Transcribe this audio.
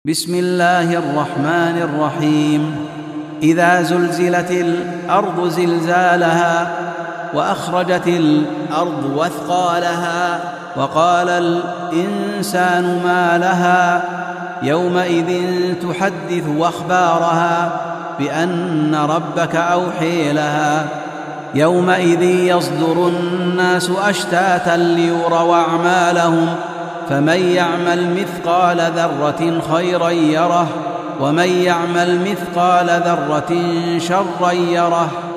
بسم الله الرحمن الرحيم. إذا زلزلت الأرض زلزالها وأخرجت الأرض وثقالها وقال الإنسان ما لها يومئذ تحدث أخبارها بأن ربك أوحي لها يومئذ يصدر الناس أشتاتا ليروا أعمالهم فمن يعمل مثقال ذرة خيرا يره ومن يعمل مثقال ذرة شرا يره